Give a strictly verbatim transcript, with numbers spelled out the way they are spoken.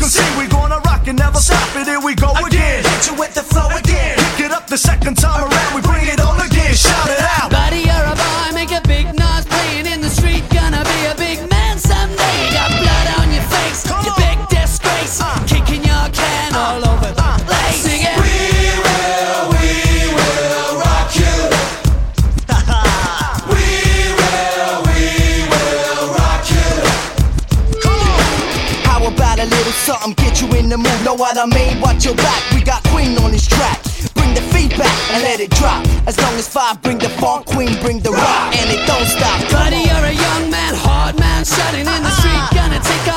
can see we gonna rock and never stop it. Here we go again. Hit you with the flow again. Pick it up the second time around. We bring it on again. Shout it out. Buddy, you're a boy, make a big noise, playing in the street. Gonna be a big man someday. You got blood on your face, Come you on. big disgrace, Uh. kicking your can Uh. all over the Uh. place. Sing it. We will, we will rock you. We will, we will rock you. Come on. How about a little something, get you in the mood? Know what I mean? Watch your back, we got Queen on this track. Bring the feedback and let it drop. As long as five bring the funk, Queen bring the rock, and it don't stop. Buddy, you're a young man, hard man, shutting in the street. Gonna take